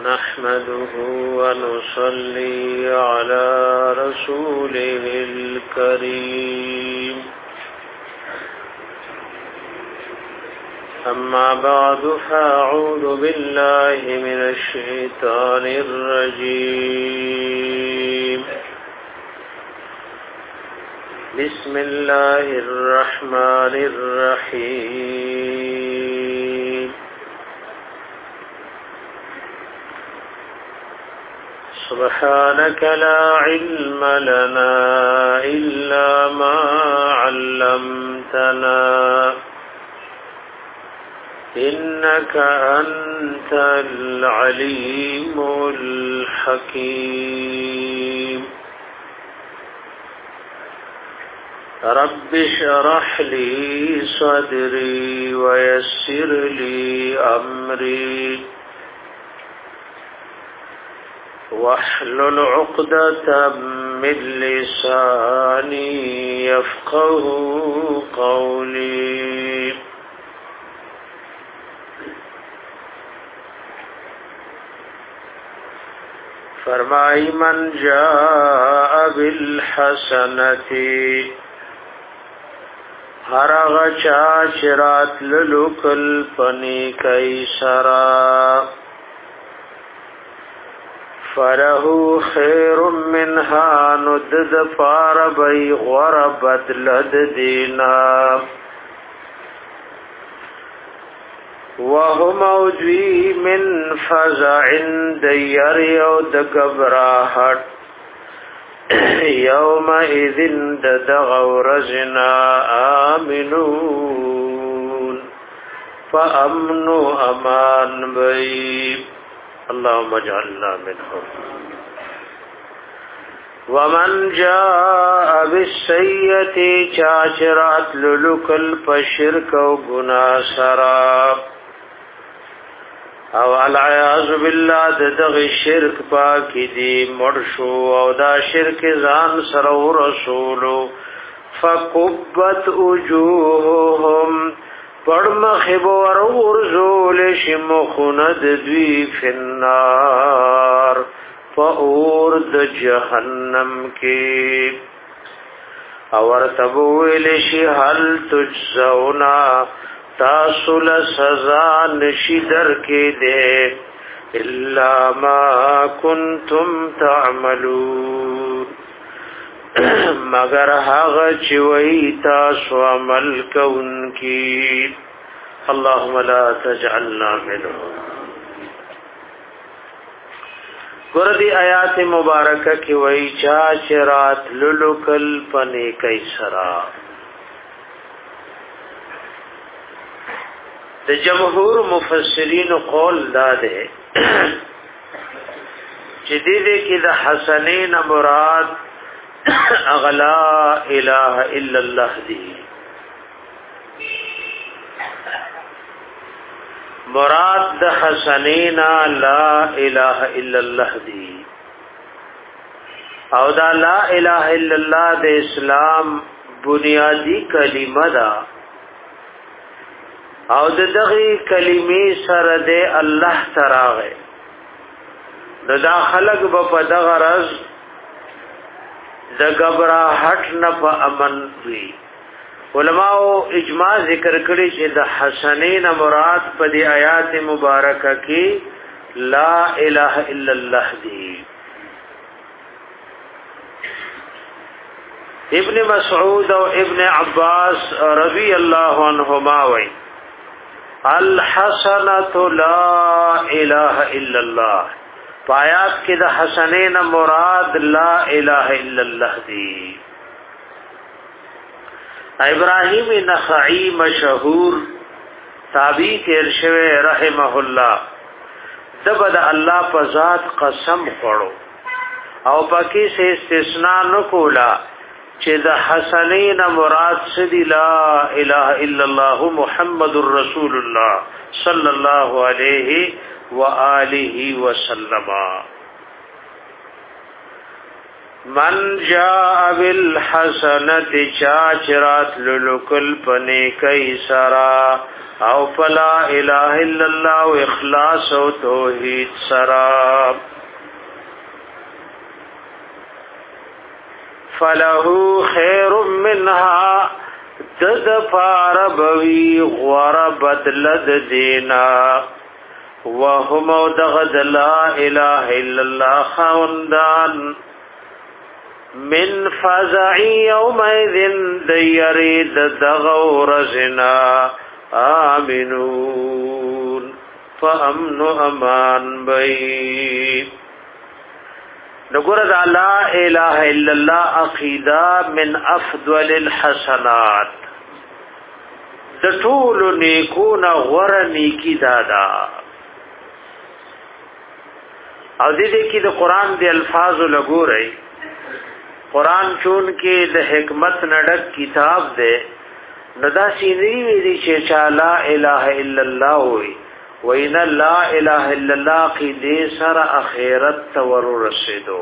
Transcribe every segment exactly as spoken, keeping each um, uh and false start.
نحمده ونصلي على رسوله الكريم أما بعد فأعوذ بالله من الشيطان الرجيم بسم الله الرحمن الرحيم سبحانك لا علم لنا إلا ما علمتنا إنك أنت العليم الحكيم رب اشرح لي صدري ويسر لي أمري واحلل عقدة من لساني يفقه قولي فرمائی من جاء بالحسنتی ہر غچا چرات للکل پنی کئی سرا فرہو خیر منها ندد پار بی غربت لد دینا وهو موجوی من فزع دیر یو دگبراحت یومئذ دغورزنا آمنون فأمنوا امان بی اللهم اجعلنا منهم ومن جاء بالسیئة چاچرات للکل پشرک و گناہ سراب او العیاذ بالله دغ شرک پاکی دی مرشو او دا شرک زان سر رسولو فکبت وجوههم پڑمخب ورورزول شمخند دوی فی النار فاورد جہنم کی اور تبویل شی حل تجزونا تاسل سزا نشدر کے دے الا ما کنتم تعملون مگر حق چوئی تاسو عمل کون کی اللهم لا تجعلنا منهم گردی آیات مبارکہ کی وئی چاچرات للکل پنے کئی سرا د جمهور مفسرین قول داده چې دې کې د حسنین مراد اغلا اله الا الله دی مراد د حسنین لا اله الا الله دی او دا لا اله الا الله د اسلام بنیادی کلمه ده او د دغه کلمې سره د الله تراغه د داخلك په دغه رز د غبره هټ نه په امن وي علماء اجماع ذکر کړي چې د حسنین مراد په دې آیات مبارکه کې لا اله الا الله دی ابن مسعود او ابن عباس رضی الله عنهما وایي الحسنۃ لا الہ الا اللہ پایات کې د حسنین مراد لا الہ الا اللہ دی ابراہیم نخعی مشہور تابعی تیر شوی رحمه الله دبد الله په ذات قسم خورو او پکې سے استثناء نکولا چې د حسنین مراد سدی لا اله الا الله محمد رسول الله صلی الله علیه و آله وسلم من جاء بالحسنت چاچرات للکل پنے کئی سرا او فلا الہ الا اللہ و اخلاص و توحید سرا فلہو خیر منها دد پاربوی غور بدلد دینا وهم دغد لا الہ الا اللہ خاندان من فزعی یومئذ دیرید دغور زنا آمنون فامن امان بی نگور دا لا الہ الا اللہ عقیدہ من افضل الحسنات د ټول نیکون غور نیکی دادا او دې دې کې د قران دی الفاظ لګورئ قرآن چون کې د حکمت نډک کتاب دی ندا سینری ویری چې چا لا اله الا الله وي وین لا اله الا الله کې دې سره اخرت تور رسیدو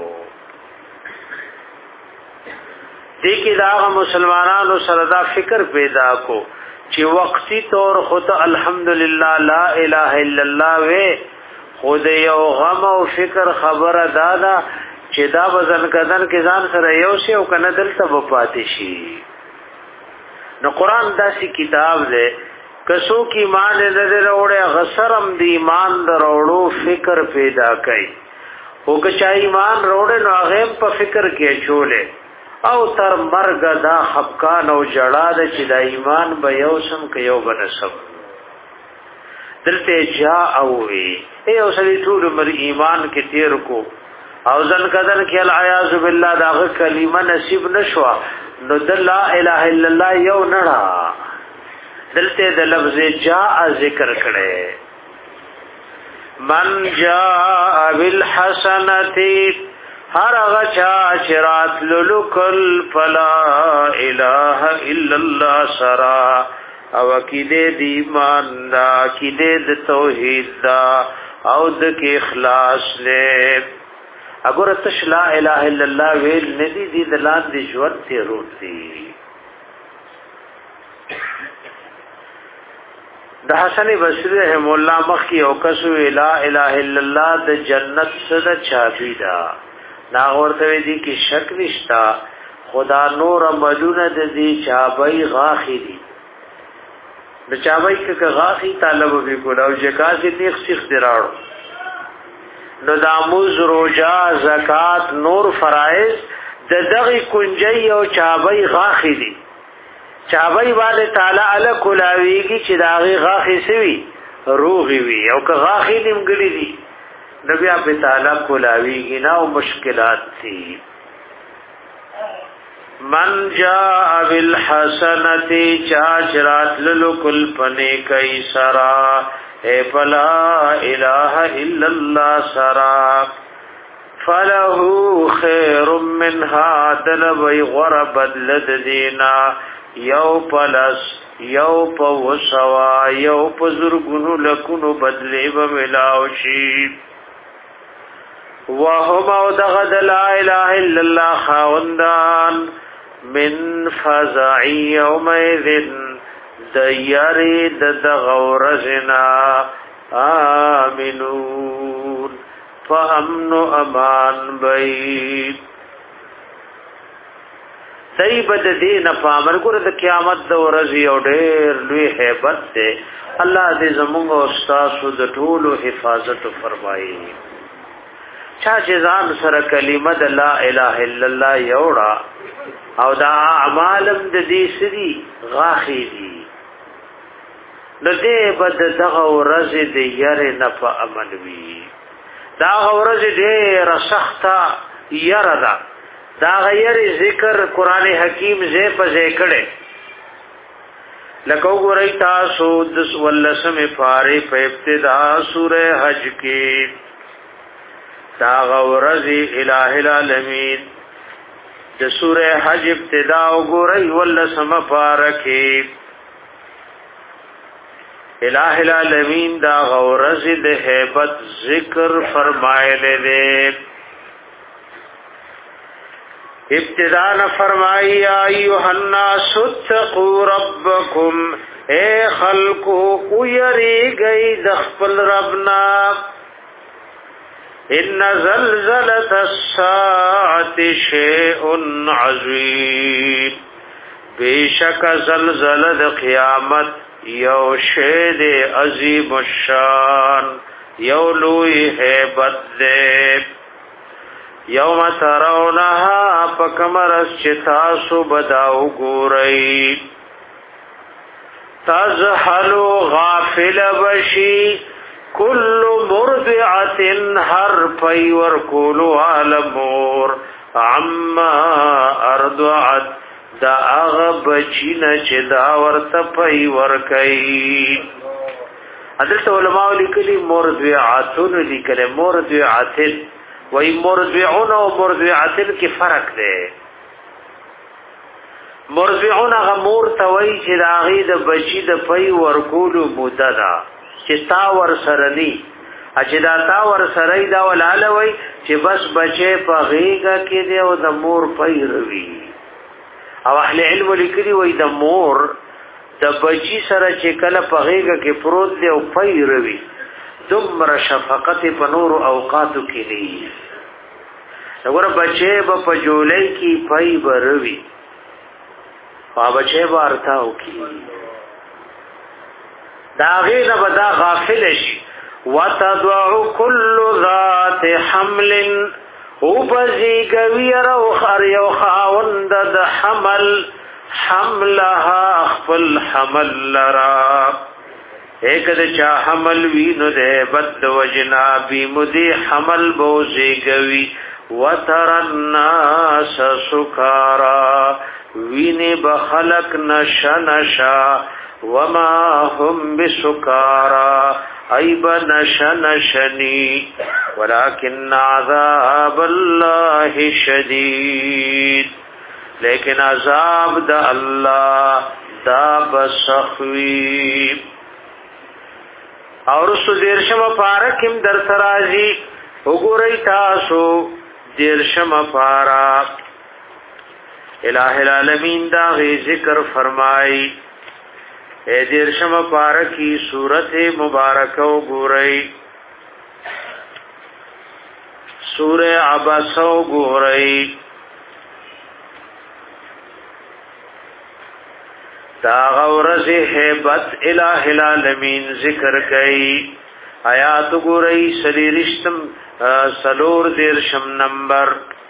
دې کې دا مسلمانانو سره دا فکر پیدا کو چې وقتی طور خود الحمدلله لا اله الا الله وي خود یو غم او فکر خبره دادا چې دا وزن کدن کې ځان سره یو شی او کنه دلته وپاتې شي نو قران داسې کتاب دی کسو کی ایمان دې وروړي غسرم دی ایمان دروړو فکر پیدا کوي او که چا ایمان وروړي نو هغه په فکر کې چولې او تر مرګ دا خفقان او جړا د چې دا ایمان به یو سم کې یو بنسب دلته جا او وی ای او سړي ټول مر ایمان کې تیر کو او ځن کدن کې العیاذ بالله داغه کلمه نصیب نشوا نو د لا اله الا الله یو نړه دلته د لفظ جاء ذکر کړي من جاء بالحسنۃ هر هغه چا چرات للکل فلا اله الا الله سرا او کیده دی ایمان دا کیده د توحید دا او د اخلاص له اگر تش لا الہ الا اللہ ویل ندی دی دلان دی جوت تی روت دی دا حسن بصری رحم اللہ مخی اوکسو لا الہ الا اللہ دا جنت صد چابی دا ناغورتوی دی کی شک نشتا خدا نور مدون دا دی چابی غاخی دی دا چابی که غاخی طالب بی کلاو جکاسی نیخ سیخ دراڑو نو داموز روجا زکات نور فرائض د دغه کنجي او چابي غاخي دي چابي والے تعالی ال کولاویږي چې داغه غاخي سوي روغي وي او که غاخي نیمګړي دي نبي په تعالی کولاویږي نه او مشکلات دي من جاء بالحسنۃ چاچرات للکل پنے کای سرا اے فلا الہ الا اللہ سرا فلہو خیر منها دلوی غربت لددینا یو پلس یو پوسوا یو پزرگنو لکنو بدلی بملاوشی وهم او دغد لا الہ الا اللہ خاوندان من فزعی یومئذن دیاری د غورزنا آمنون فامن امان بید سیبت دین فامن گر د قیامت د ورزی او ډیر لوی hebat ده الله دې زموږ او تاسو د ټولو حفاظت فرمایي چا چې ځان سره کلمه د لا اله الا الله یوړه او دا اعمالم د دې سری غاخي دي نو دې بد دغه ورځ دې یاره نه په امن وی دا ورځ دې رسختا یره دا دا غیر ذکر قران حکیم زې په ذکرې لکه وګورئ تاسو د ولسم فارې په ابتدا سوره حج کې دا ورځ الٰه العالمین د سوره حج ابتدا وګورئ ولسم فارکه الٰه العالمین دا غورز د hebat ذکر فرمایله دې ابتداء نہ فرمائی ایها الناس اتقوا ربکم اے خلقو کو یری گئی دخل ربنا ان زلزلۃ الساعة شیء عظیم بیشک زلزلہ قیامت یو شید عظیم الشان یو لوی ہیبت دے یوم ترونها پکمرس چتاسو بداو گورئی تزحلو غافل بشی کل مرضعت ہر پی ورکولو عالمور عما ارضعت دا اغب چین چه دا ورت پی ورکی حضرت علماء لکلی مرضعاتون لکلی مرضعاتن وی مرضعون و مرضعاتن کی فرق دے مرضعون غمور توی چه دا غید بچی دا پی ورکولو مددا چه تا ور سرنی اچه دا تا ور سرئی دا ولالوی چه بس بچه پا غیگا که دے و دا مور پی روی او اهل علم لیکلی وای د مور د بچی سره چې کله په غیږ کې پروت دی او پي روي دمر شفقت په نور اوقاتو کې دی وګوره بچي په پجولې کې پي بروي او بچي ورتاو کې دا غیره بدا غافل شي وتدعو كل ذات حمل او بزی گویر او خر یو خاوند د حمل حملها خپل حمل لرا ایک د چا حمل وینو ده بد وجنا بی مدی حمل بوزی گوی وتر الناس سکارا ویني بخلق نشنشا وما هم بسکارا ایب نشنشنی ولكن عذاب الله شدید لیکن عذاب دا اللہ دا بسخوی اور اس دیرشم پارکم در ترازی اگوری تاسو دیرشم پارا الہ العالمین دا غی ذکر فرمائی اے دیرشم پارکی صورت مبارکو گوری سورہ عباسو گوری دا غورز حیبت الہ العالمین ذکر گئی آیات گوری سلیرشتم سلور دیرشم نمبر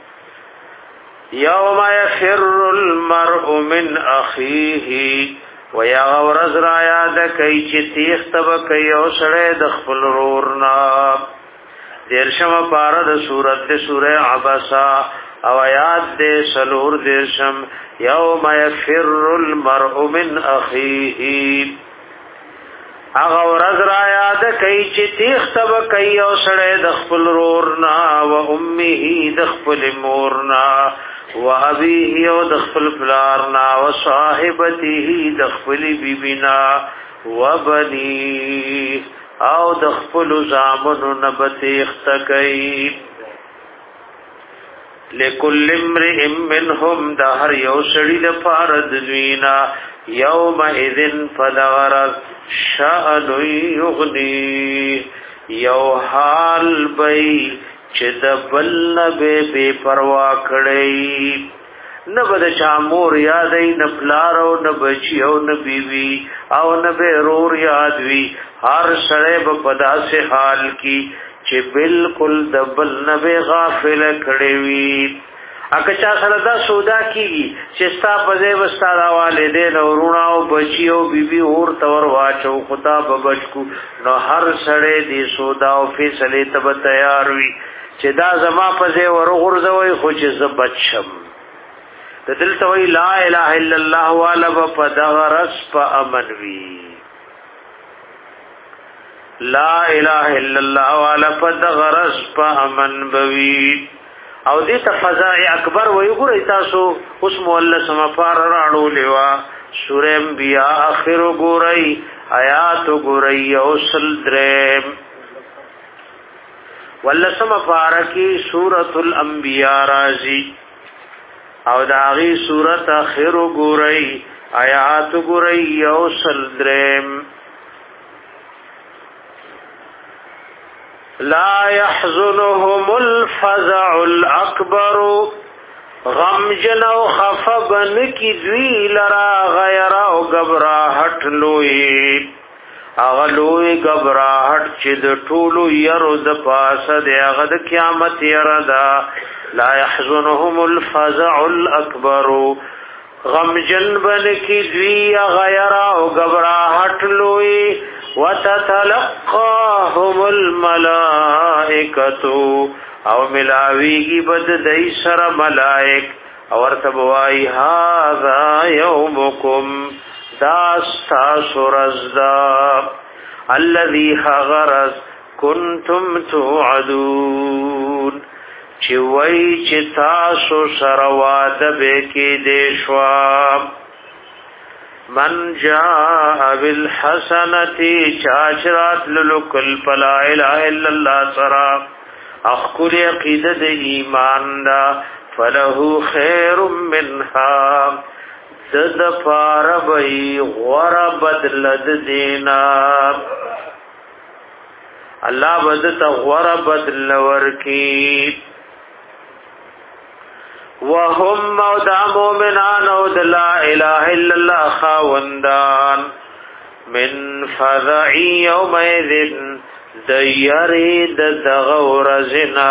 یوم یفر المرء من اخیه ویا غورز را یاد کئی چی تیختب کئی او سڑے دخپل رورنا دیرشم پارد سورت دی سورہ عباسا او آیات دی سلور دیرشم یوم یفر المرء من اخیه اغا ورز را یاد کئی چی تیختب کئی او سڑے دخپل رورنا و امیه دخپل مورنا و ابیه او دخپل پلارنا و صاحبته دخپل بیبینا و بنیه او دخپل زامنو نبت اختکی لکل امرئ منهم دا هر یو سړي د پاره د دوینا یوم اذن فدغرت شأن یغنی یو حال بی چې د بل نبه بے پروا کړی نه بد چا مور یادې نه پلار او نه بچی او نه بیوی او نه به رور یاد وی هر سړی په داسې حال کې چې بالکل د بل نبه غافل کړی وی اګه چا سره دا سودا کیږي چې ستا په ځای وستا والدین او رونه او بچی او بیبي اور تور واچو خدا ببچکو نو هر سړی دی سودا او فیصله ته تیار وی چې دا زما په ځای ورغورځوي خو چې زبچم د دل ته وی لا اله الا الله والا په دغرس په امن وی لا اله الا الله والا په دغرس په امن بوي او دې ته فزاع اکبر وی ګورئ تاسو اوس مولله سم پار راړو لیوا سورہ انبیاء اخر ګورئ آیات ګورئ او سل درم ولسم پارکی سورۃ الانبیاء رازی او داغي صورت اخر ګورئ آیات ګورئ یو سلدرم لا يحزنهم الفزع الاكبر غم جنو خفبن کی دوی لرا غیر او غبراهټ لوی اغلوی غبراهټ چې د ټولو يرو د پاسه د هغه د قیامت يردا لا يحزنهم الفزع الاكبر غم جنبن کی دوی غیر او غبراهټ لوی وتتلقاهم الملائکه او ملاویگی بد دی سر ملائک اور تبوائی هذا یومکم داستا سرزدا الذي غرز کنتم توعدون چوئی چتاسو سرواد بیکی دیشوا من جاء بالحسنتی چاچرات للکل فلا الہ الا اللہ سرا اخکل عقیدت ایمان دا فلہو خیر منها دد پاربئی غور بدلد دینا اللہ بدت غور بدل ورکی وهم مودا مومنان ود لا الہ الا اللہ خاوندان من فضعی یومئذن دیاری د دغور زنا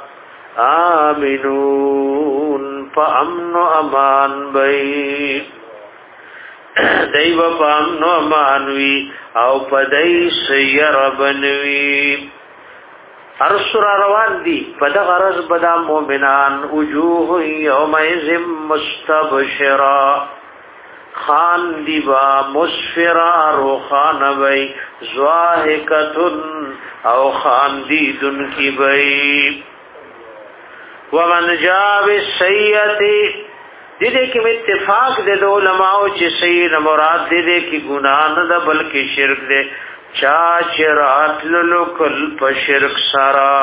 آمنون پا امن و امان بی دیو پا امن و امانوی او پا دی سیر بنوی ارسر روان دی پا دغرز بدا مومنان وجوه یومئذ مستبشرا خان دیبا مسفرا رو خان بی زواہکتن او خان دیدن کی بی ومن جاب السیئتی دیدے کی اتفاق دے دو علماء چی سید مراد دیدے کی گناہ ندا بلکہ شرک دے چاچرات للکل پا شرک سارا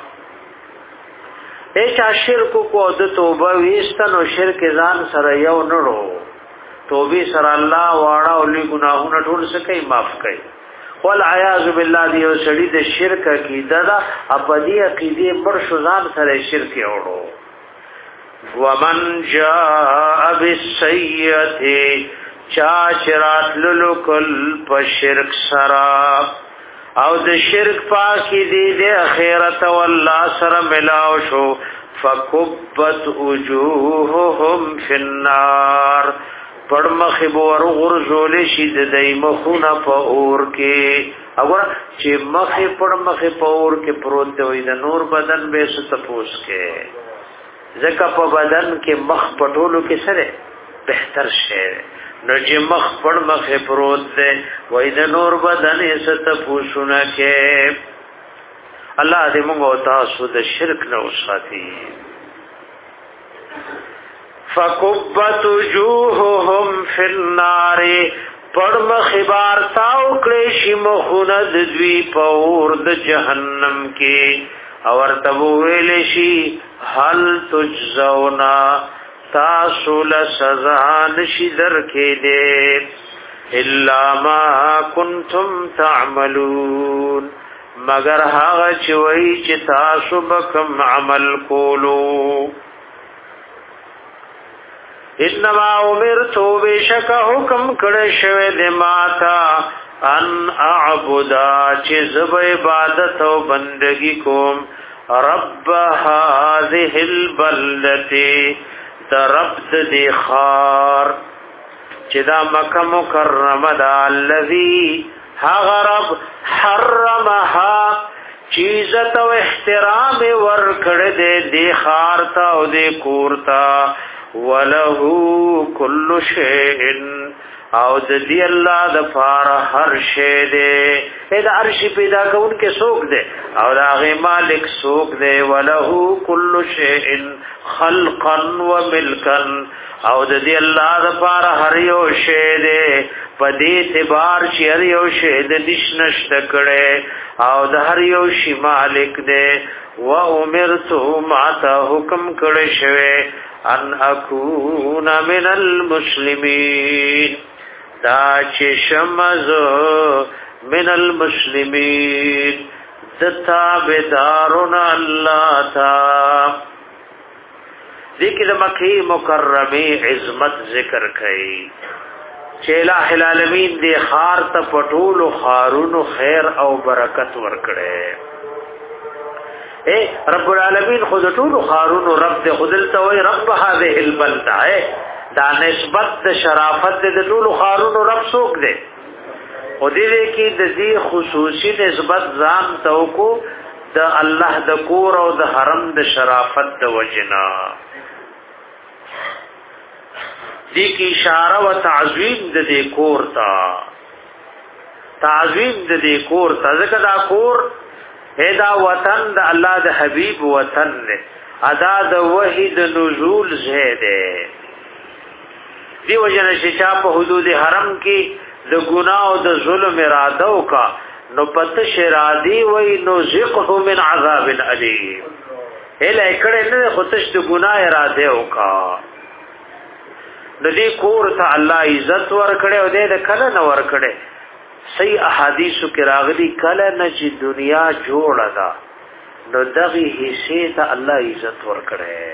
اے چا شرکو کو دو توبہ ویستن و شرک زان سر یو نڑو توبه سر الله واړه او لوی ګناهونه ټول سکه معاف کړي والعیاذ بالله دی او سړي د شرک عقیده دا ابدی عقیده پر شوزان سره شرک وړو ومن جاء بالسیئه چاچرات للکل په شرک سرا او د شرک پاکی دی د اخرت والله سره ملاو شو فکبت وجوههم فی النار پړمخ بور غرزول شید دای مخونه په اور کې وګوره چې مخ پړمخ په اور کې پروت دی د نور بدن به ستپوس کې ځکه په بدن کې مخ پټولو کې سره بهتر شی نو چې مخ پړمخ پروت دی وای د نور بدن ستپوسونه کې الله دې موږ او تاسو د شرک نه وساتي فکبت وجوههم فی النار پړم خبار تاو کلیشی مخوند دوی پور د جهنم کې اور تبو ویلشی هل تجزونا تاسو لسزا نشی درکې دې الا ما کنتم تعملون مگر هغه چې وای چې تاسو بکم عمل کولو انما امرتو بشک حکم کړه شوی د ماتا ان اعبدا چې زب عبادت او بندگی کوم رب هذه البلدة رب دې خار چې دا مکه مکرمه ده الذي هغرب حرمها چیزت او احترام ور کړه دې دې خار تا او دې کورتا وله کل شیء او د دې الله د فار هر شی دې دا عرش پیدا کون کې سوق دې او دا غي مالک سوق دې وله کل شیء خلقا وملکا او د دې الله د فار هر یو شی دې پدې اعتبار چې هر یو شی دې نشنش تکړه او د هر یو شی مالک دې و امرتو ما ته حکم کړی شوی ان اكون من المسلمين دا چې شمز من المسلمين تتابدارون الله تا ذکر مکی مکرمی عظمت ذکر کئی چې الہ العالمین دی خار ته پټول خارونو خیر او برکت ورکړي اے رب العالمین خود ټول خارونو رب دې خودل ته وای رب هذه البلده اے دا نسبت شرافت دې ټول خارونو رب څوک دی او دې کې د دې خصوصي نسبت ځان ته کو د الله د کور او د حرم د شرافت د وجنا دی کی اشاره و تعظیم د دې کور تا تعظیم د دې کور تا ځکه دا کور هدا وطن د الله د حبیب وطن دی ادا د وحید نزول زهده دی وجنه چې په حدود حرم کې د ګناه او د ظلم اراده وکا نو پت شرادی وای نو زقه من عذاب الیم اله کړه نه خودش د ګناه اراده وکا د دې کور ته الله عزت ور کړي او دې کله نه ور کړي صحیح احادیث کې راغلي کله نه چې دنیا جوړه ده نو دغه حصے ته الله عزت ور کړي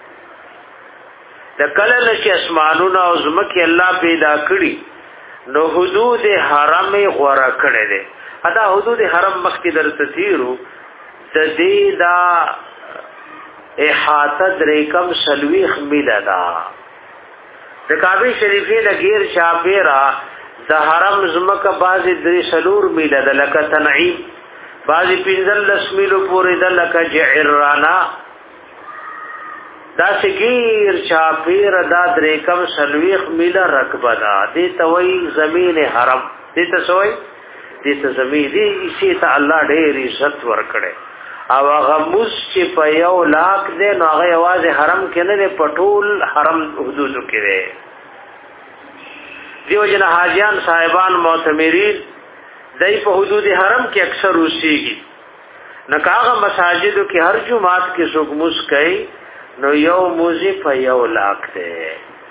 د کله نه چې اسمانونه او زمکه الله پیدا کړي نو حدود حرم غوړه کړي دي ادا حدود حرم مخکې درته تیرو د دې دا احاطه درکم سلويخ میلادا د کعبه شریفه د غیر شاپیرا د حرم زمکه بعضی درې سلور میله د لکه تنعیم بعضی پنځل لس میلو پورې د لکه جعرانا دا سګیر شاپیرا د درې کم سلويخ میله رقبه دا دې توي زمين حرم دې ته سوې دې ته زمين دې شي ته الله ډېر عزت ورکړي او هغه مس چې په یو لاک دې نو هغه आवाज حرم کې نه پټول حرم حدود کې دی دیو جن حاجیان صاحبان معتمرین دای په حدود حرم کې اکثر اوسېږي نکاغه مساجدو کې هر جمعات کې څوک مس کوي نو یو موزي په یو لاک دی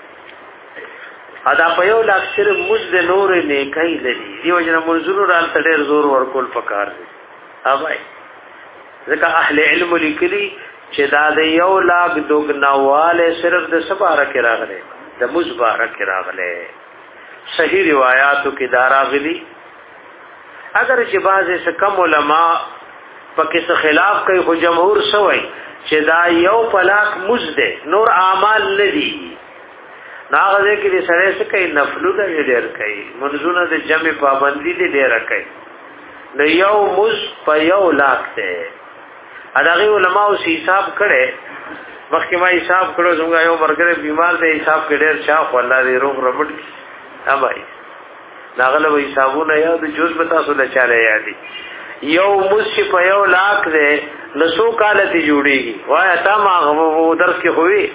ادا په یو لاک صرف مز د نور نه کوي لري دیو جن منظور رال تډیر زور ورکول پکار دی اوبای ځکه اهل علم لیکلي چې دا د یو لاک دوګناواله صرف د سباره کې راغلي د مزباره کې راغلي صحیح روایتو کې دا راغلي اگر چې بعضې څه کم علما پکې څه خلاف کوي خو جمهور سوی چې دا یو پلاک مزده نور اعمال ندي ناغه کې د سره څه کوي نفلونه ډېر کوي منځونه د جمع پابندي دي ډېر کوي نو یو مز په یو لاک ته اداغي علماء او حساب کړي وخت ما حساب کړو څنګه یو مرګره بیمار دی حساب کې ډېر شاف والله دې روغ ربط امای ناغله وې حسابونه یاد جوز بتا سو د چاله یادي یو مس په یو لاک دی لسو کالتی جوړيږي وای تا ما درس کې خوې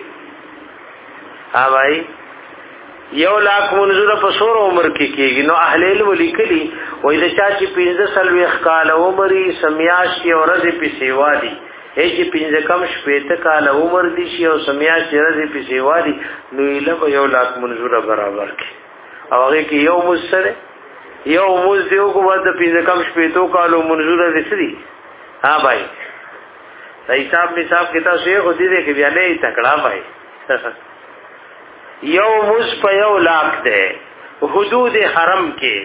امای یو لاک منظور په سور عمر کې کېږي نو اهل علم لیکلي وای د چا چې پنځه سلوي خال عمرې سمیاش کې اورځ په سیوا دي هیڅ پنځه کم شپېته کال عمر دي شي او سمیاش اورځ په سیوا دي نو له یو لاک منظور برابر کې او هغه کې یو مسره یو موز دیو کو ود پنځه کم شپېتو کال منظور دي سړي ها بھائی حساب حساب کتاب شیخ دې کې بیا نه تکړه بھائی یو مز په یو لاک ده حدود حرم کې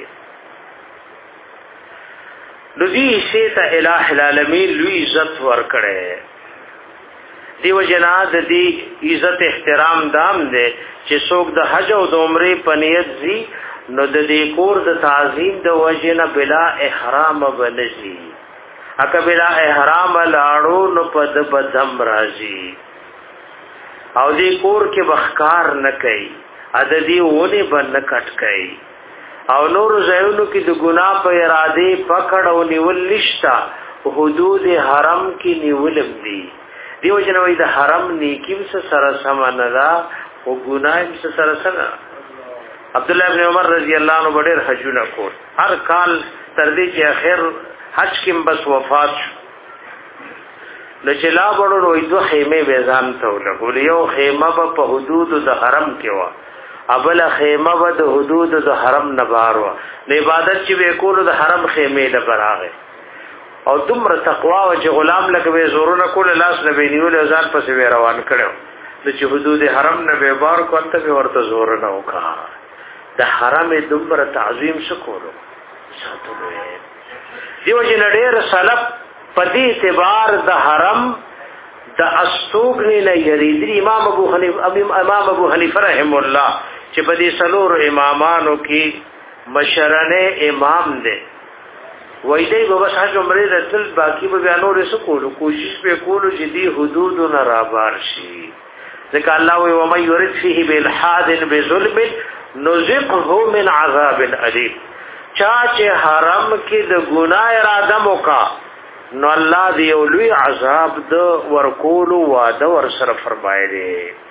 لذي شیطه الہ العالمین لوی عزت ور کړي دیو جناد دی عزت احترام دام ده چې څوک د حج او د عمره په نیت زی نو د دې کور د تعظیم د وجنه بلا احرام بنزي اکه بلا احرام لاړو نو په د بدم راځي او دې کور کې بخکار نه کوي عددي ونه بن کټ کوي او نور زایونو کې د ګناه په اراده پکړ او نیول نشتا حدود حرم کې نیولم دي دیو جنوي د حرم نیکیم سره سمانه دا او ګناه سره سره عبد الله ابن عمر رضی الله عنه ډېر حجونه کول هر کال تر دې چې اخر حج کې بس وفات نو چې لا وړو وې دوه خیمه وزان ته ولګول یو خیمه په حدود د حرم کې و ابل خیمه به د حدود د حرم نه بار و د عبادت چې وکولو د حرم خیمه له براغه او تمره تقوا او چې غلام لکه زورونه کول لاس نه بینیول ځان پسې روان کړو د چې حدود حرم نه به بار کوته به ورته زور نه وکا د حرم دمره تعظیم شکولو ساتلو دیو جن ډېر سلف پدې اعتبار د حرم د استوګنی نه یریدي امام ابو حنیفه امام ابو حنیفه رحم الله چې په دې سلور امامانو کې مشرنه امام دی وای دی به بس حج عمره رسل باقی به بیانو رسو کولو کوشش به کولو چې دی حدود نه رابار شي ځکه الله وی و مې یرید فيه بالحاد بظلم نذقه من عذاب الیم چا چې حرم کې د ګناه اراده وکا نو الله دی اولوی عذاب د ورکولو وعده ور سره فرمایلی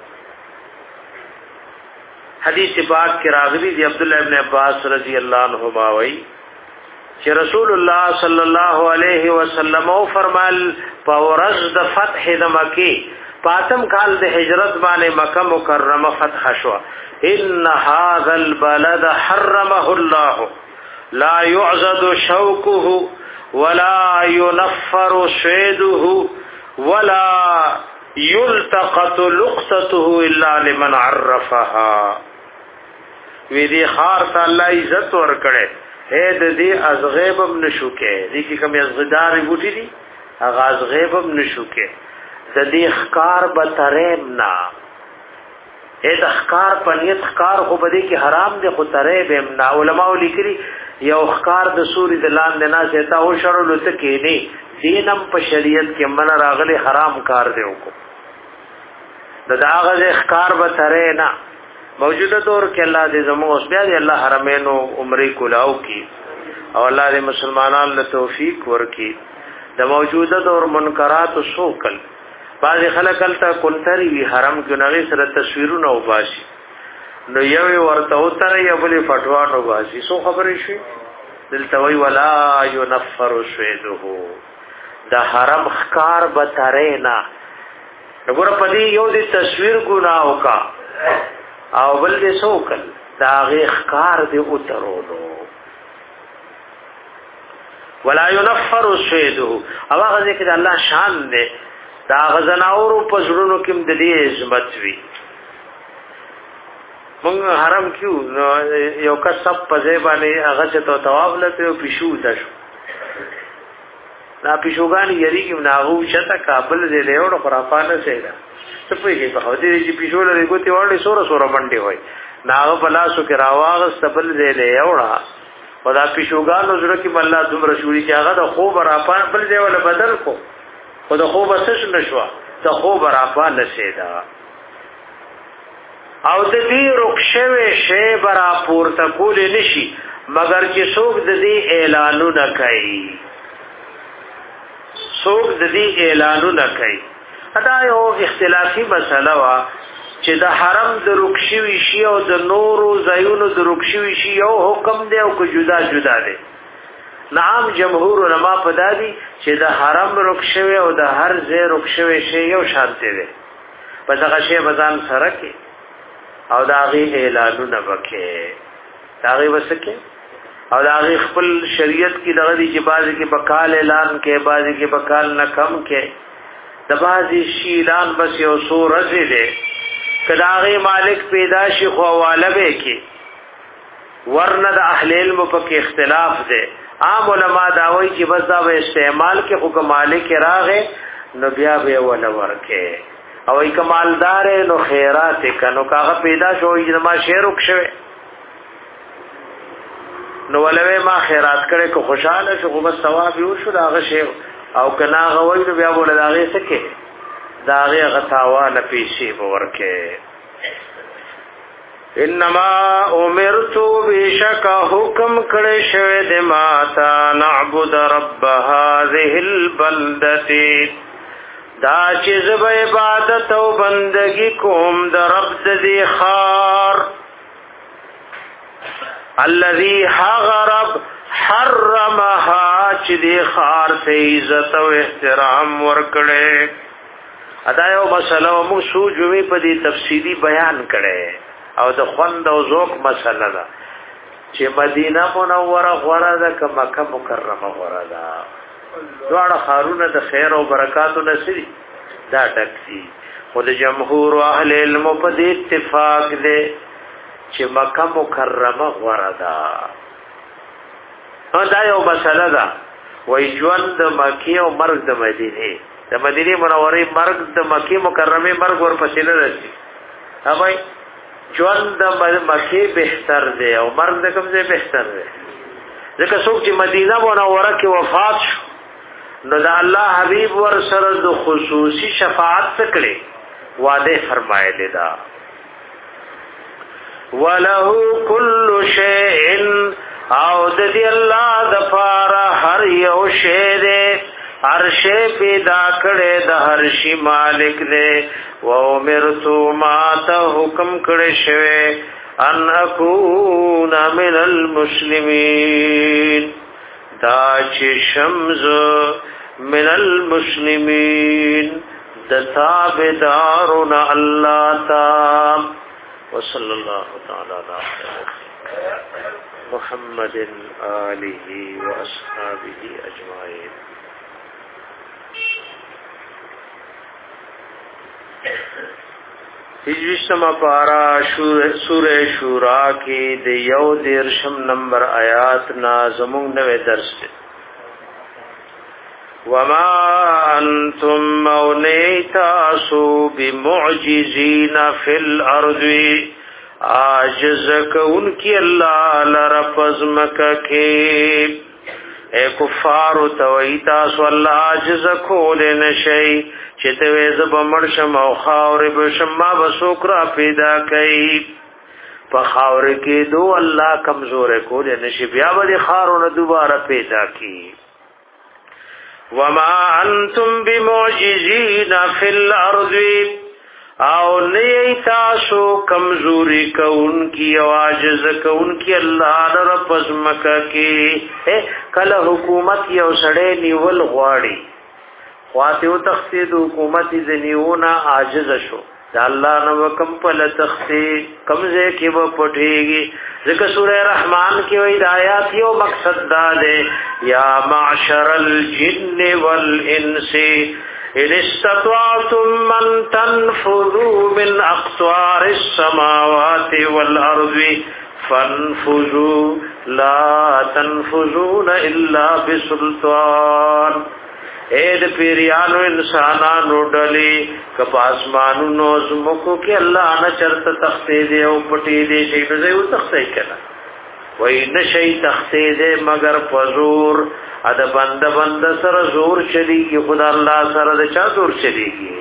حدیث پاک کې راغلی دی عبد الله ابن عباس رضی الله عنهما وی چې رسول الله صلی الله علیه وسلم او فرمایل پورز د فتح د مکی پاتم کال د هجرت باندې مکه مکرمه فتح شو ان هذا البلد حرمه الله لا يعضد شوكه ولا ينفر صيده ولا يلتقط لقطته الا لمن عرفها وی دی خار ته الله عزت ور کړي اے د دې از غیبم نشوکه دې کې کوم ازغدار بوټي دي هغه از غیبم نشوکه د دې ښکار به تریم نا اے د ښکار پنیت ښکار خو بده کې حرام دي خو ترې به نا علماء لیکلي یو ښکار د سوري د لاندې نه ستا او شړلو ته کې نه دینم په شریعت کې من راغلي حرام کار دی وکړو د داغه ښکار به ترې نه موجوده دور کې الله دې زموږ اوس بیا دې الله حرمین او عمرې کولاو کی او الله دې مسلمانانو له توفیق ورکي د موجوده دور منکرات او شوکل بعض خلک تل کونتري وی حرم کې نغې سره تصویرونه او باشي نو یو ورته وتر یو بلې فتوا نو باشي سو خبرې شي دلته وی ولا ينفر شيده د حرم ښکار به ترینا وګوره پدې یو دې تصویر ګناو کا او بل دې سوکل دا غي ښکار دې اوترولو ولا ينفر شيده او هغه ذکر الله شان دې دا غزناورو پزړونو کې د دې عظمت وی مونږ حرم کیو یو کسب پځې باندې هغه چې تو ثواب لته او پښو دشو نا پښوګان یری کې ناغو شته کابل دې له وړو خرافانه سیدا څه پېږي په هدي چې پښو لري ګوتې وړي سوره سوره باندې وای ناغه بلاسو کې راواغ استبل دې له وړا ودا پښوګانو زړه کې بل الله دومره شوري چې هغه د خوب راپان بل دې ولا بدل کو خو د خوب اساس نشوا د خوب راپان نشیدا او د دې رخصوي شی برا پورته کول نشي مگر چې څوک د دې اعلانونه کوي څوک د دې اعلانونه کوي ادا یو اختلافي مسله وا چې د حرم د رخصوي شی او د نورو زایونو د رخصوي شی یو حکم دی او کو جدا جدا دی نعم جمهور علما پدادي چې د حرم رخصوي او د هر ځای رخصوي شی یو شانته دی په دغه شی بزان سره کې او داغي اعلانونه وکړي داغي وسکه او داغي خپل شریعت کی دغه دی چې بازي کې بقال اعلان کې بازي کې بقال نه کم کې د بازي شی اعلان بس یو سورته دی کداغي مالک پیدا شي خو حواله به کې ورنه د اهل علم په کې اختلاف دی عام علما داوي چې بس دا به استعمال کې حکم مالک راغې نو بیا به ولا ورکه او ای کمالدار نو خیرات کنو کاغه پیدا شو اجما شعر وکښوي نو ولوي ما خیرات کړي کو خوشاله شو بس ثواب یو شو داغه شی او کنا غوي نو بیا بوله داغه سکه داغه غتاوانه پیسې ورکه انما امرت بشک حکم کړي شوی د ماتا نعبد رب هذه البلده دا چې زب عبادت او بندگی کوم د رب د دې خار الذي حغرب حرمها چې دی خار ته عزت او احترام ورکړي. ادا یو مسله مو سوجوي په دې تفصیلی بیان کړي او د خوند او ذوق مسله ده چې مدینه منوره غوړه ده که مکه مکرمه غوړه ده. دواړه خارونه د خیر او برکاتو نصیب دا ټکسي. خود جمهور اهل علم په دې اتفاق دي چې مکه مکرمه غوړه ده. دا یو مسله ده وای ژوند د مکه او مرګ د مدینه د مدینه منورې مرګ د مکه مکرمه مرګ ورپسې نه راځي. هغه ژوند د مکه بهتر دی او مرګ د کوم ځای بهتر دی؟ ځکه څوک چې مدینه منوره کې وفات شو نو د الله حبیب ور سره د خصوصي شفاعت څخه وعده فرمایلی دا. وله کل شیء او د دې الله د پاره هر یو شی دی، هر شی پیدا کړي د هر شی مالک دی. و امرتو ما ته حکم کړي شوی ان اكون من المسلمین دا چې شمز من المسلمین د تابعدارون الله تعالی. وصلی الله تعالی علی محمد آله واصحابه اجمعین. هجوشتما پارا سورہ شورا کی د یو دیرشم نمبر آیات نا زمون نوے درس دے. وما انتم مونیتاسو بمعجزین فی الارض عاجز کون کی اللہ لرفظ مکہ کے. اے کفار تویتاسو اللہ عاجز کول نشئی چته وې زب مرشم او خاور بشم ما بسوکرا پیدا کړي. په خاور کې دو الله کمزور کول نشي بیا به خارونه دوباره پیدا کړي. وما انتم بمعجزین فی الارض او نه تاسو کمزوری کون کی عاجز کون کی الله رب مکه کې. کله حکومت یو سړی نیول غواړي خواته تختی د حکومت ذنیونا عاجز شو دا الله نو کم په تختی کمزه کې و پټيږي. ذکر سورہ رحمان کې وې د آیات یو مقصد دا ده یا معشر الجن والانس ان استطعتم من تنفذوا من اقطار السماوات والارض فانفذوا لا تنفذون الا بسلطان. اے د پیریانو انسانانو ډلې کپ اسمانونو زمکو کې الله نه چرته تختې دی او پټې دی شي نو یو تختې کړه وای نشي تختې دی مگر پزور ا د بند بند سره زور چلیږي خدا الله سره د چا زور چلیږي.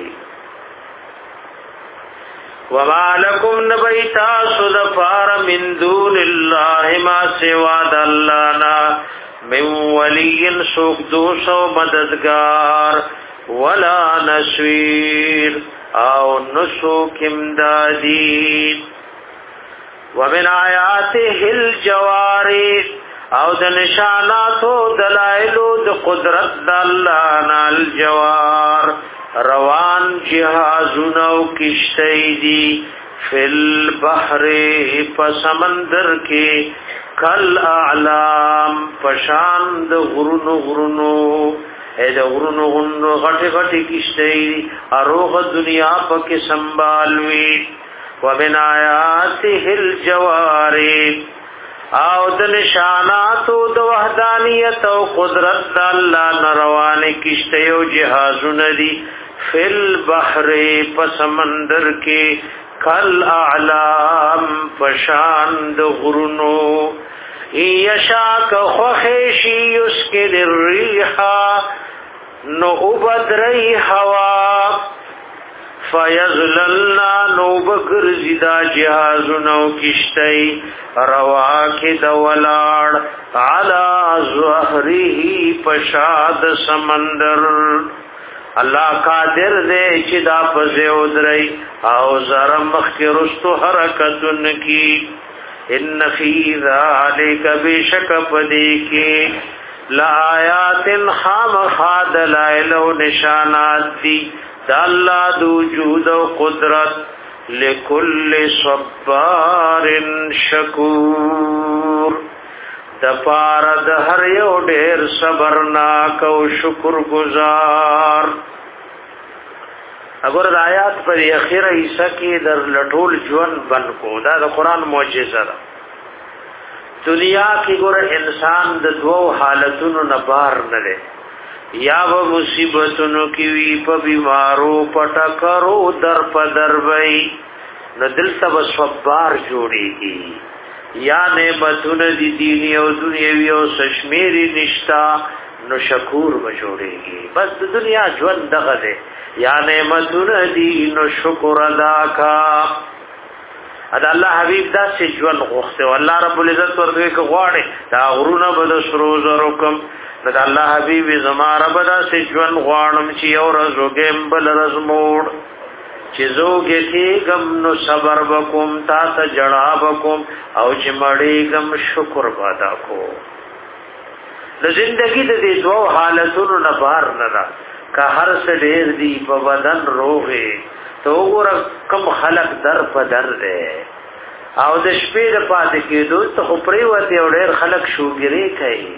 وما لكم نبيتا صدفار من دون الله ما سوا الله نا من ولی سوک دوسو مددگار ولا نسویر او نسوک امدادی. ومن آیاته الجواری او د نشاناتو دلائلو د قدرت د الله نال جوار روان جهازونو کشتی دی فی البحر پسمندر کی کل اعلام پشاند غرونو غرونو اے دا غرونو غرونو غٹی غٹی کشتی اروغ دنیا پاک سنبالوی. ومن آیاته الجواری او د نشاناتو د وحدانیت او قدرت د الله نروان کشتی او جهازونه دی فی البحر پسمندر کی کل اعلام پشاند غرونو یشاک خوخیشی یسکن الریحا نو ابدری ہوا فیزللنا نو بگرزی دا جہازنو کشتی رواکی دولار علا زہری پشاد سمندر. الله قادر دے چې دا پزه ودري او زره مخ کې رستو حرکتون کی ان فی ذالک بشک پدیکی لآیات خام خاد لائلو نشانات دی دا اللہ دو وجود و قدرت لکل صبار شکور دپار دهر یو ډیر صبرناک او شکر گزار. اگر آیات پر اخیره حصہ کې در لټول ژوند بن کو دا د قران معجزه ده. دنیا کې ګور انسان د دوو حالتونو نه بار نه لري، یا و مصیبتونو کې وی په بیمارو پټکرو در په در وای نو دل سب صبر جوړيږي، یا نعمتونه دي دینی او دنیوي او سشمیري نشتا نو شکور و جوړيږي. بس د دنیا ژوند دغه ده، یا نعمتونه دي نو شکر ادا کا. ادا الله حبیب دا چې ژوند غوښته او الله رب العزت ورته کې غواړي دا غرونه بد سروز ورکم. دا الله حبیب زما رب دا چې ژوند غواړم چې یو ورځ وګم بل ورځ موړ چې زوګې کې غم نو صبر وکم تا ته جړا وکم او چې مړې غم شکر ادا کو. د زندگی د دې دوه حالتونو نه بار نه را که هر څه ډېر دی په بدن روغه تو ور کم خلق در په در ده او د شپې د پاتې کېدو ته خو پرې وته او ډېر خلق شوګری کوي،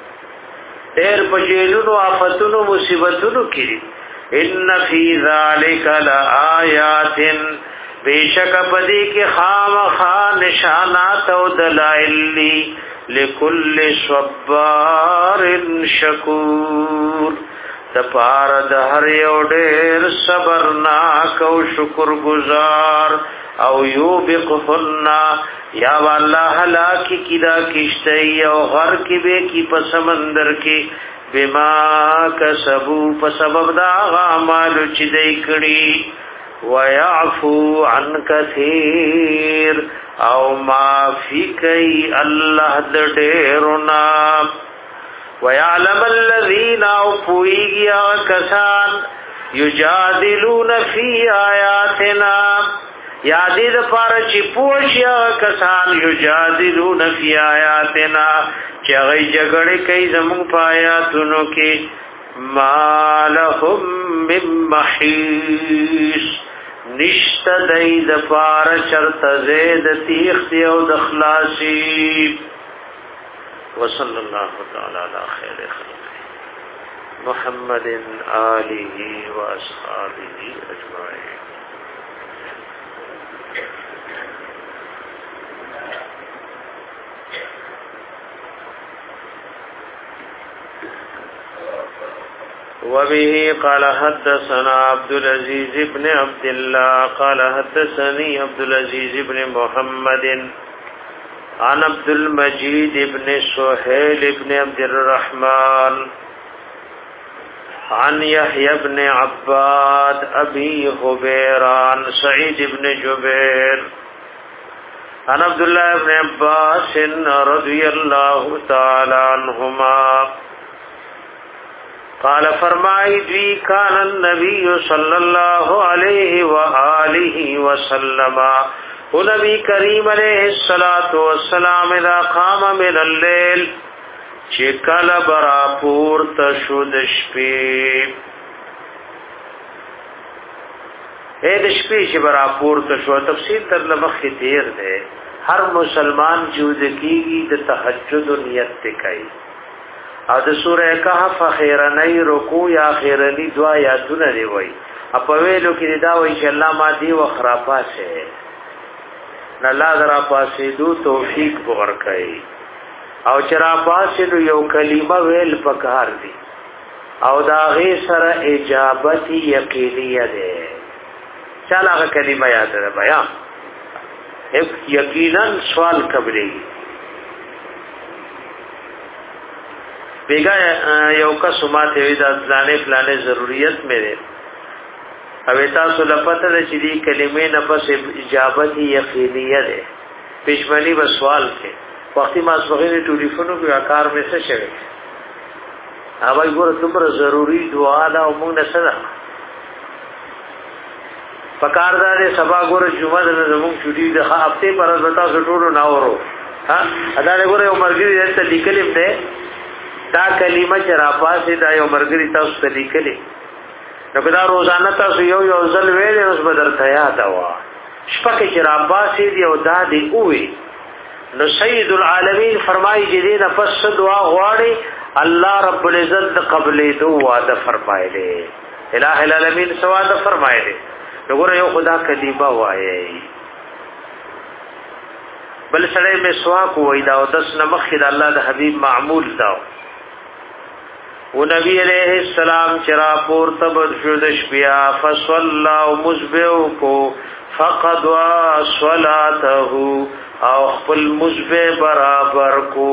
ډېر په جیلونو آفتونو مصیبتونو کې. ان فی ذلک لآیات بیشک پدی کې خامخا نشانات او دلائل لکل صبار شکور تپار د هر یو ډېر صبرناک او شکر گزار. او یوبقهن یا والله هلاکی کدا کشتی او غر کی به کی په سمندر کې بما کسبو په سبب دا اعمال چې دای کړي ويعفو عن كثير او معافی کوي الله د ډېرنا. ويعلم الذين اوفوا كسان يجادلون في آياتنا یادی د پاره چې پوښیا کسان یجادلون فی آیاتنا چې غي جګړه کوي زموږ په آیاتونو کې مالهم من محیص نشت دای د پاره شرط زید تیخ او د خلاصي. وصلی الله تعالی علی خیر خلق محمد آله و اصحابه اجمعین. وبه قال حدثنا عبد العزيز بن عبد الله قال حدثني عبد العزيز بن محمد عن عبد المجيد بن سهيل بن عبد الرحمن عن يحيى بن عباد أبي خبيران سعيد بن جبير عن عبد الله بن عباس رضي الله تعالى عنهما قال فرمائی دوی کان النبی صلی اللہ علیہ وآلہ وسلم و نبی کریم علیہ السلام اذا قام من اللیل چکل برا پورت شد شپی اے دشپی چی برا پورت شد. تفسیر در لمخی دیر دے ہر مسلمان جود کی د تہجد نیت تکئی او د سوره کهف اخیرنی رکوع یا اخیرنی دعا یادونه دی وای په ویلو کې دا وای چې الله ما دی و خرافاسه نه لا درا پاسې دو توفیق ورکړي او چې را پاسې یو کلمه ویل پکار دی او دا غي سره اجابت یقینیه ده. چاله هغه کلمه یاد ده بیا یقینا سوال قبلي بیگا یو کا سمات وی دا فلانے فلانے ضروریت میرے او تاسو لپاره چې دی کلمې نه پس اجابت یقینیه ده. پښمنی و سوال کې وختي ما سوغې ټلیفونو کې اکار مې څه شوی اوبای ګور تمره ضروری دعا دا موږ نه سره پکاردار سبا ګور جمعه د زمون چټي د هفته پر ورځ تاسو ټولو ناورو ها ادا ګور یو مرګري ته لیکلم ده دا کلمه چې را پاسه دا یو مرګري تاسو ته لیکلې نو دا روزانه تاسو یو یو ځل ویلې اوس به درته یاد وا شپه کې را پاسه دی او دا دی اوې نو سید العالمین فرمایي چې دې نه پس دعا غواړي الله رب العزت قبلې دعا ده فرمایله الہ العالمین سوا ده فرمایله وګوره یو خدا کلمه وایي بل سره مسواک وای دا او دس نمخ د الله د حبیب معمول دا و نبی علیہ السلام چرا پور تب شد شپیا فصلا مزبو کو فقد وا صلاته او خپل مزبه برابر کو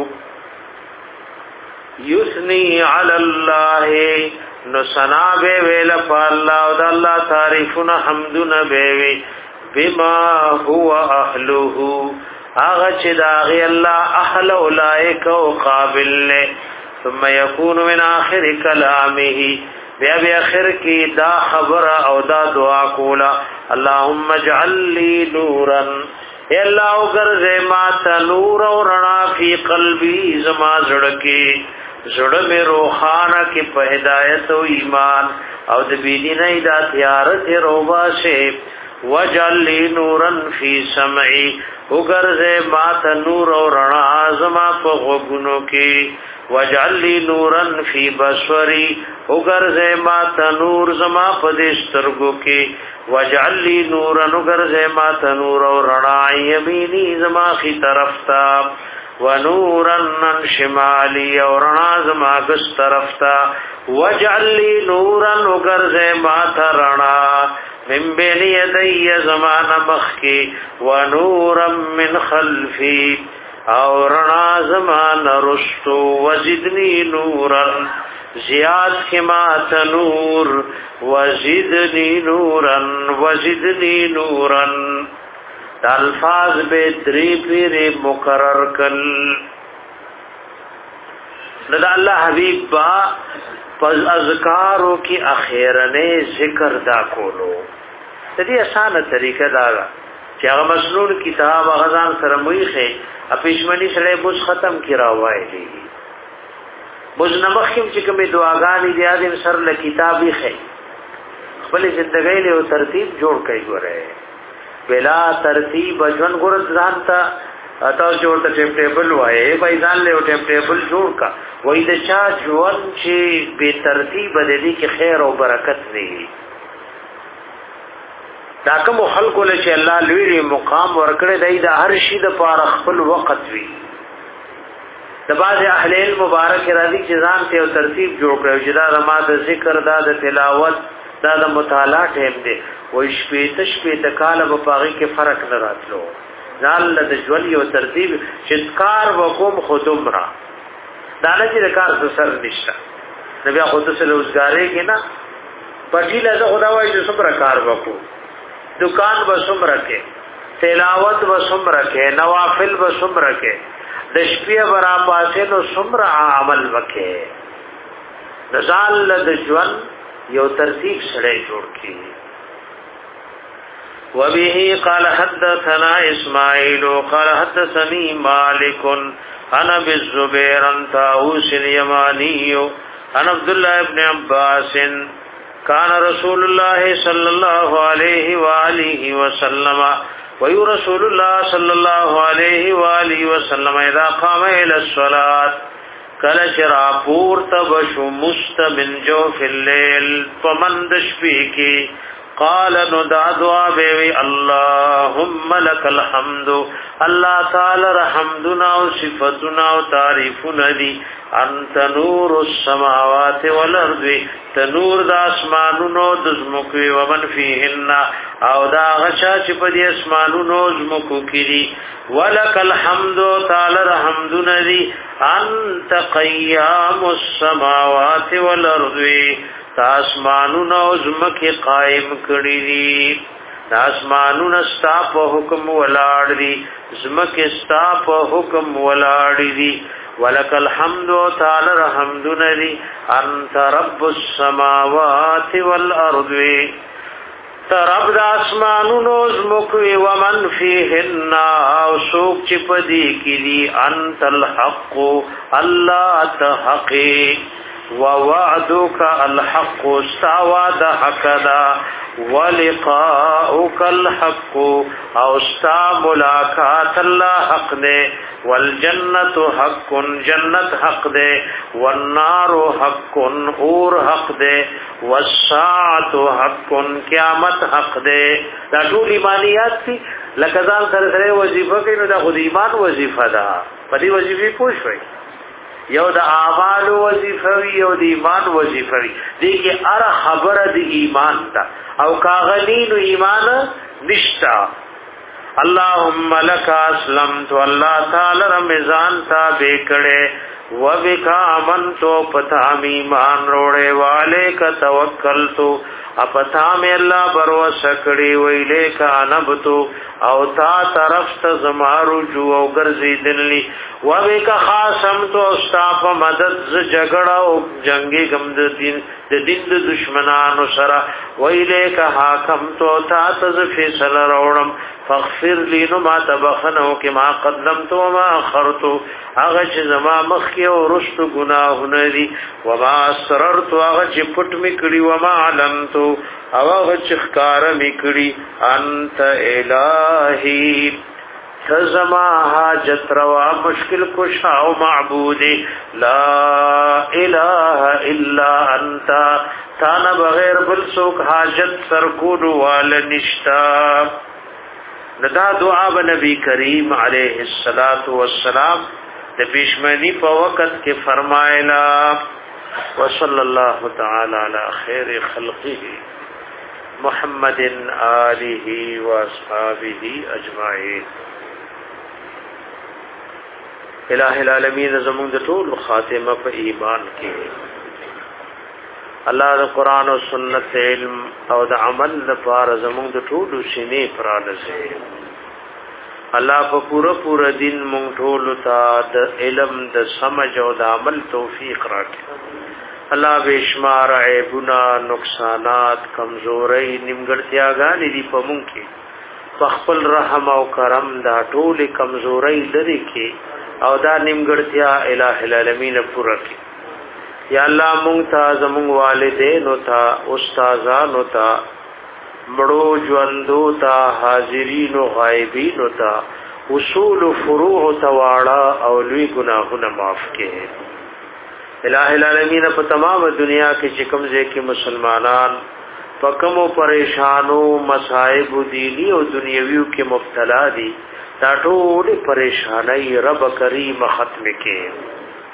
یثنی علی الله نو سنا به ویل الله او د الله تعریفنا حمدنا به وی بما هو اهله اغه چې داغي الله اهل اولائک او قابل له ثم يكون من اخر كلامه بیا بیا اخر کی دا خبر او دا دعا کولا اللهم اجعل لي نورا اے الله وګرځه ما ته نور او رڼا فی قلبی زما زړه کې زړه مې روحانه کې په هدایت او ایمان او د بيدی نه دا تیار ته روبا شه وجعل لي نورا فی سمعي وګرځه ما ته نور او رڼا زما په غوږونو کې وجعل لي نورا فی بصري وګرځه ما ته نور زما په دې سترګو کې وجعل لي نورا وګرځه ما ته نور او رڼا یمینی زما خي طرف تا ونورا من شمالي او رڼا زما ګس طرف تا وجعل لي نورا وګرځه ما ته رڼا من بین یدی زمان مخکی ونورا من خلفی او رڼا زمان رستو وزدنی نورا زیاد کمات نور وزدنی نورا وزدنی نورا دا الفاظ بے دری پیر مقرر کل لدہ اللہ حبیب با پس اذکارو کی اخیرنے ذکر دا کولو تدی آسان طریقہ دا چې هغه مسنون کتاب غزان سره مویخه اپیشمنی سره بوز ختم کی راوای دی بوز نمخیم چې کومه دعاګانې دی ادم سر له کتابي خې خپل ژوندۍ له ترتیب جوړ کړي ګوره بلا ترتیب ژوند ګور ځان ته تاسو جوړ ته ټیم ټیبل وایي په ځان له ټیم ټیبل جوړ کا وای د چا ژوند چې به ترتیب د دې کې خیر او برکت نه دا کوم خلکو له چې الله لوی مقام ورکړي دی د هر شي د پاره خپل وخت وی د باز اهل علم مبارک راضي چې ځان ته او ترتیب جوړ کړو چې دا زما د ذکر دا د تلاوت دا د مطالعه ټیم دی وای شپې تشپې د کاله په پاغي کې فرق نه راتلو ځان له د ژوند یو ترتیب چې کار وکوم خودم را دا نه چې د کار سر نشته نبی خود سره روزګارې کې نه پټی له خدا وایي چې څومره کار وکړو دکان به څومره کې تلاوت به څومره کې نوافل به څومره کې د شپې برا پاسه نو څومره عمل وکې رسال د ژوند یو ترتیب سره جوړ کړي وبه قال حدثنا اسماعيل قال حدثني مالك انا بالزبير عن طاووس اليماني عن عبد الله بن عباس كان رسول الله صلى الله عليه واله وسلم ويرسول الله صلى الله عليه واله وسلم اذا قام الى الصلاه کله شرا پور تبش مستمن جو فی الليل فمن دشبی کی قال نو دا دعا بیوی اللهم لك الحمد اللہ تعالی رحمدنا و صفتنا و تعریفنا دی انت نور السماوات والارض تنور دا اسمانونو دزمکوی ومن فیهن او دا غشا چی پا دی اسمانونو زمکو کی دی ولک الحمد تعالی رحمدنا دی انت قیام السماوات والارض تاسمانون او زمکی قائم کړی دي تاسمانون ستا په حکم ولاړ دي زمکی ستا په حکم ولاړ دي ولک الحمد تعالی الحمدنا دي انت رب السماوات والارض رب د اسمانونو زمکوی ومن فیهن او سوک چپدی کلی انت الحق اللہ تحقی ووعدک الحق استعواد حق دا ولقاؤک الحق او استا ملاقات اللہ حق دے والجنت حق جنت حق دے والنار حق اور حق دے والساعت حق قیامت حق دے دا ټول ایمانیات دي لکه ځان سره سره وظیفه کوي نو دا خو د ایمان وظیفه ده په دې وظیفه پوه شئ یو د اعمال وظیفه وی یو د ایمان وظیفه وی دې کې ار خبره د ایمان ده او کاغنین ایمان نشتا اللهم لك اسلمت الله تعالی رمضان تابع کړه وبک امنتو پتا می ایمان روړې والے کا توکلتو اپتا می الله بروس کړي ویلې کا انبتو او تا طرف ته زمارو جو او ګرځې دلی وبک خاصمتو استاف مدد ز جګړه او جنگي غم د دین د دین د دشمنانو سره ویلې کا حاکم تو تا تز فیصله راوړم فاغفر لي نو ما تبخنو کې ما قدمت و ما اخرت هغه چې زما مخ کې او رست ګناهونه دي و ما اسررت هغه چې پټ می کړی و ما علمت او هغه چې ښکار می کړی انت الہی تزما حاجت روا مشکل کشا او معبود لا الہ الا انت تانا بغیر بل سوک حاجت سرکون وال نشتا دا دعا به نبی کریم علیہ الصلات والسلام د بشمنی په وخت کې فرمایلا وصلی الله تعالی علی خیر خلقه محمد آله و اصحابہ اجمعین الہ العالمین زمون د ټول خاتمه په ایمان کې الله د قران او سنت علم او د عمل لپاره زمون د ټول شینې پرانځي الله په پورا پورا دین مونږ ټول ته د علم د سمجھ او د عمل توفیق راکړي الله بشمار عیبنا نقصانات کمزوري نیمګړتیاګانې دي په مونږ کې په خپل رحم او کرم دا ټول کمزوري لري کې او دا نیمګړتیا الہ العالمین پورا کړي یا الله مونږ ته زموږ والدین او ته استادان او ته مړو ژوندو ته حاضرین او غایبین او ته اصول فروع تواړه او لوی ګناهونه معاف کړي الہ العالمین په تمام دنیا کې چې کوم ځای کې مسلمانان په کومو پریشانو مصائب دینی او دنیوي کې مبتلا دي دا ټول پریشانای رب کریم ختم کړي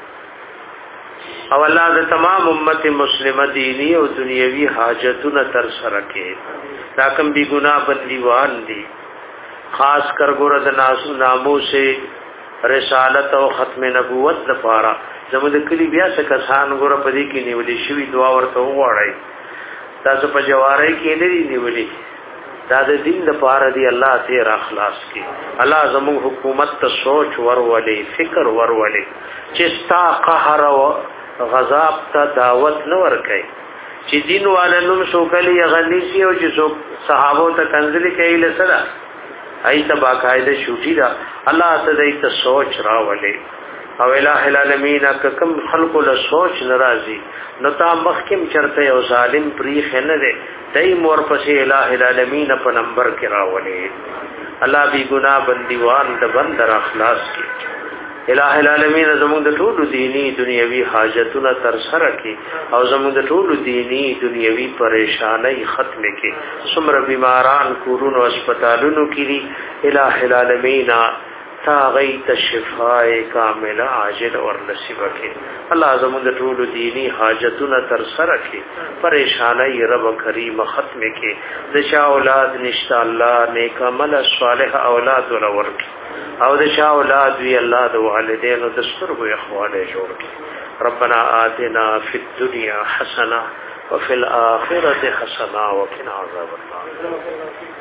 او الله د تمام امت مسلمه دینی او دنیوي حاجتونه تر سره کړي دا کوم بی ګناه بندیوان دي خاص کر ګور د ناس نامو سے رسالت او ختم نبوت لپاره زموږ د کلی بیا څه کسان ګور په دې کې نیولې شوی دعا ورته وغواړي تاسو په جواره کې نه دی نیولې دا د دین لپاره دی الله ته را خلاص کړي الله زموږ حکومت ته سوچ ورولې فکر ورولې چې ستا قهر او غضب ته دعوت نه ورکړي چې دین والنوم شوکلی غنیسی او چې څوک صحابو ته کنځلي کوي لسره ایت باقاعده شوټی دا الله ته دې ته سوچ راولې او الہ العالمین ککم خلق له سوچ ناراضي نو تا مخکم چرته یو ظالم پریخ نه دی دای مور پسې الہ العالمین په نمبر کې راولې الله بی ګناه بندیوان د بندر اخلاص کې الہ العالمین زموږ د ټولو دینی دنیوي حاجتونه تر سره کړي او زموږ د ټولو دینی دنیوي پریشانای ختم کړي څومره بیماران کورونو هسپتالونو کې الہ العالمین تا غیت شفاء کامله عاجل اور نصیب کړي الله زموږ د ټولو دینی حاجتونه تر سره کړي پریشانای رب کریم ختم کړي د شا اولاد نشته الله نیک عمل صالح اولاد ورکړي او د شا اولاد وی الله د والدین او د سترګو اخواله جوړ کړي ربنا آتنا فی الدنیا حسنه وفي الاخره حسنه وقنا عذاب النار